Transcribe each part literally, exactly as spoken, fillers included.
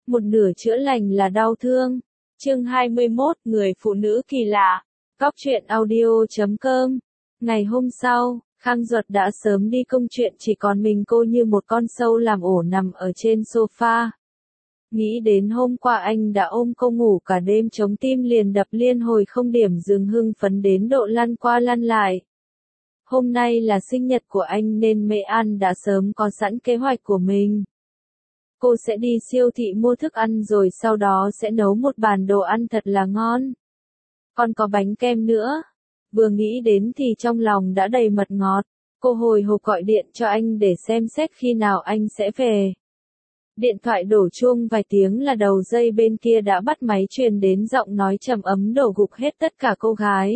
một nửa chữa lành là đau thương. Chương hai mươi mốt, người phụ nữ kỳ lạ. Góc truyện audio chấm com. Ngày hôm sau, Khang Duật đã sớm đi công chuyện, chỉ còn mình cô như một con sâu làm ổ nằm ở trên sofa. Nghĩ đến hôm qua anh đã ôm cô ngủ cả đêm, chống tim liền đập liên hồi không điểm dừng, hưng phấn đến độ lăn qua lăn lại. Hôm nay là sinh nhật của anh nên Mẹ An đã sớm có sẵn kế hoạch của mình. Cô sẽ đi siêu thị mua thức ăn rồi sau đó sẽ nấu một bàn đồ ăn thật là ngon. Còn có bánh kem nữa. Vừa nghĩ đến thì trong lòng đã đầy mật ngọt. Cô hồi hộp gọi điện cho anh để xem xét khi nào anh sẽ về. Điện thoại đổ chuông vài tiếng là đầu dây bên kia đã bắt máy, truyền đến giọng nói trầm ấm đổ gục hết tất cả cô gái.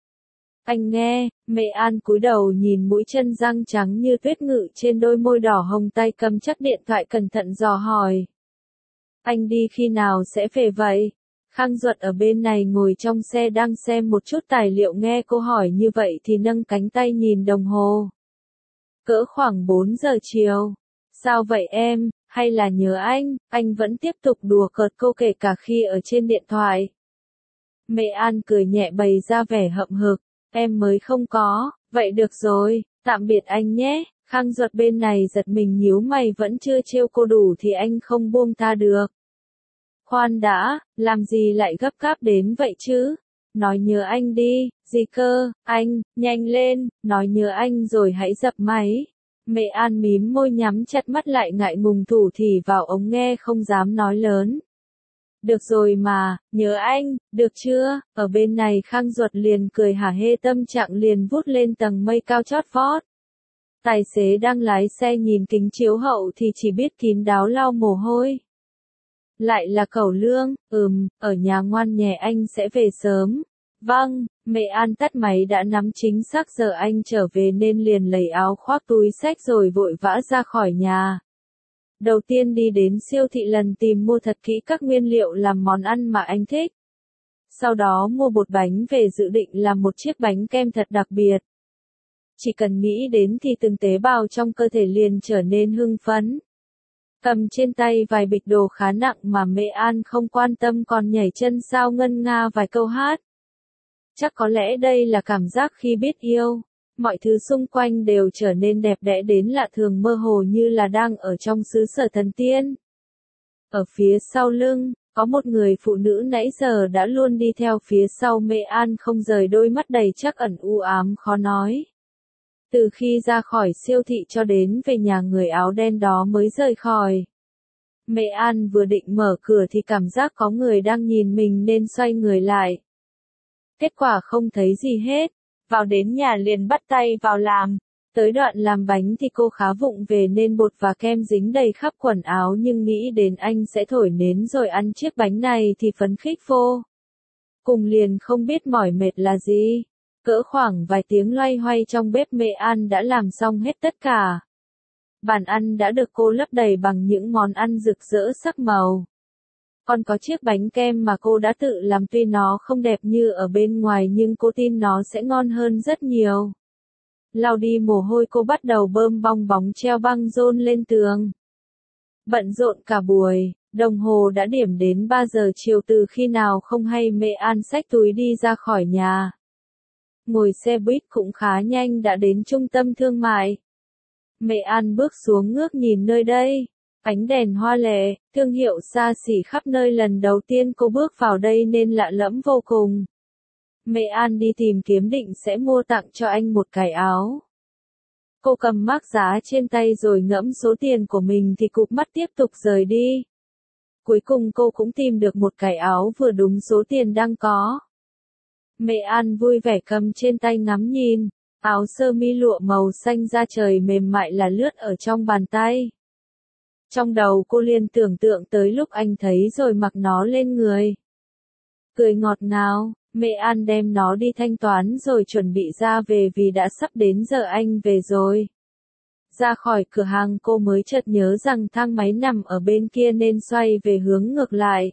Anh nghe. Mẹ An cúi đầu nhìn mũi chân răng trắng như tuyết ngự trên đôi môi đỏ hồng, tay cầm chắc điện thoại cẩn thận dò hỏi. Anh đi khi nào sẽ về vậy? Khang Duật ở bên này ngồi trong xe đang xem một chút tài liệu, nghe cô hỏi như vậy thì nâng cánh tay nhìn đồng hồ. Cỡ khoảng bốn giờ chiều. Sao vậy em, hay là nhớ anh? Anh vẫn tiếp tục đùa cợt cô kể cả khi ở trên điện thoại. Mẹ An cười nhẹ bày ra vẻ hậm hực. Em mới không có. Vậy được rồi, tạm biệt anh nhé. Khang Duật bên này giật mình nhíu mày, vẫn chưa trêu cô đủ thì anh không buông tha được. Khoan đã, làm gì lại gấp gáp đến vậy chứ? Nói nhớ anh đi. Gì cơ? Anh, nhanh lên, nói nhớ anh rồi hãy dập máy. Mẹ An mím môi nhắm chặt mắt lại, ngại ngùng thủ thỉ vào ống nghe, không dám nói lớn. Được rồi mà, nhớ anh, được chưa? Ở bên này Khang Duật liền cười hả hê, tâm trạng liền vút lên tầng mây cao chót vót. Tài xế đang lái xe nhìn kính chiếu hậu thì chỉ biết kín đáo lau mồ hôi. Lại là Cẩu Lương. Ừm, ở nhà ngoan nhé, anh sẽ về sớm. Vâng. Mẹ An tắt máy, đã nắm chính xác giờ anh trở về nên liền lấy áo khoác túi xách rồi vội vã ra khỏi nhà. Đầu tiên đi đến siêu thị lần tìm mua thật kỹ các nguyên liệu làm món ăn mà anh thích. Sau đó mua bột bánh về, dự định làm một chiếc bánh kem thật đặc biệt. Chỉ cần nghĩ đến thì từng tế bào trong cơ thể liền trở nên hưng phấn. Cầm trên tay vài bịch đồ khá nặng mà Mẹ An không quan tâm, còn nhảy chân sao ngân nga vài câu hát. Chắc có lẽ đây là cảm giác khi biết yêu. Mọi thứ xung quanh đều trở nên đẹp đẽ đến lạ thường, mơ hồ như là đang ở trong xứ sở thần tiên. Ở phía sau lưng, có một người phụ nữ nãy giờ đã luôn đi theo phía sau Mẹ An không rời, đôi mắt đầy trắc ẩn u ám khó nói. Từ khi ra khỏi siêu thị cho đến về nhà người áo đen đó mới rời khỏi. Mẹ An vừa định mở cửa thì cảm giác có người đang nhìn mình nên xoay người lại. Kết quả không thấy gì hết. Vào đến nhà liền bắt tay vào làm. Tới đoạn làm bánh thì cô khá vụng về nên bột và kem dính đầy khắp quần áo, nhưng nghĩ đến anh sẽ thổi nến rồi ăn chiếc bánh này thì phấn khích vô cùng, liền không biết mỏi mệt là gì. Cỡ khoảng vài tiếng loay hoay trong bếp, Mẹ An đã làm xong hết tất cả. Bàn ăn đã được cô lấp đầy bằng những món ăn rực rỡ sắc màu. Còn có chiếc bánh kem mà cô đã tự làm, tuy nó không đẹp như ở bên ngoài nhưng cô tin nó sẽ ngon hơn rất nhiều. Lau đi mồ hôi, cô bắt đầu bơm bong bóng treo băng rôn lên tường. Bận rộn cả buổi, đồng hồ đã điểm đến ba giờ chiều, từ khi nào không hay Mẹ An xách túi đi ra khỏi nhà. Ngồi xe buýt cũng khá nhanh đã đến trung tâm thương mại. Mẹ An bước xuống ngước nhìn nơi đây. Ánh đèn hoa lệ, thương hiệu xa xỉ khắp nơi, lần đầu tiên cô bước vào đây nên lạ lẫm vô cùng. Mẹ An đi tìm kiếm định sẽ mua tặng cho anh một cái áo. Cô cầm mác giá trên tay rồi ngẫm số tiền của mình thì cụp mắt tiếp tục rời đi. Cuối cùng cô cũng tìm được một cái áo vừa đúng số tiền đang có. Mẹ An vui vẻ cầm trên tay ngắm nhìn. Áo sơ mi lụa màu xanh da trời mềm mại là lướt ở trong bàn tay. Trong đầu cô liền tưởng tượng tới lúc anh thấy rồi mặc nó lên người. Cười ngọt ngào, Mẹ An đem nó đi thanh toán rồi chuẩn bị ra về vì đã sắp đến giờ anh về rồi. Ra khỏi cửa hàng cô mới chợt nhớ rằng thang máy nằm ở bên kia nên xoay về hướng ngược lại.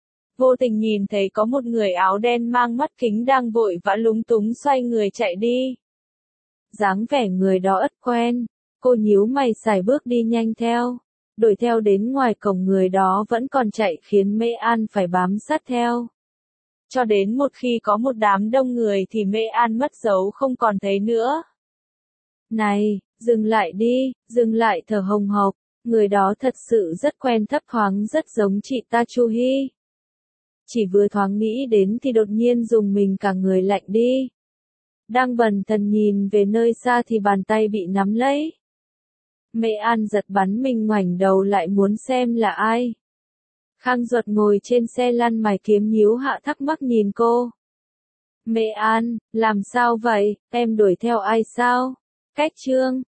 Vô tình nhìn thấy có một người áo đen mang mắt kính đang vội vã lúng túng xoay người chạy đi. Dáng vẻ người đó ất quen, cô nhíu mày sải bước đi nhanh theo. đuổi theo đến ngoài cổng người đó vẫn còn chạy khiến Mễ An phải bám sát theo. Cho đến một khi có một đám đông người thì Mễ An mất dấu không còn thấy nữa. Này, dừng lại đi, dừng lại thở hồng hộc, người đó thật sự rất quen thấp thoáng rất giống chị ta Chu Hy. Chỉ vừa thoáng nghĩ đến thì đột nhiên dùng mình cả người lạnh đi. Đang bần thần nhìn về nơi xa thì bàn tay bị nắm lấy. Mễ An giật bắn mình ngoảnh đầu lại muốn xem là ai. Khang Duật ngồi trên xe lăn mài kiếm nhíu hạ thắc mắc nhìn cô. Mễ An, làm sao vậy, em đuổi theo ai sao? Cách Trương,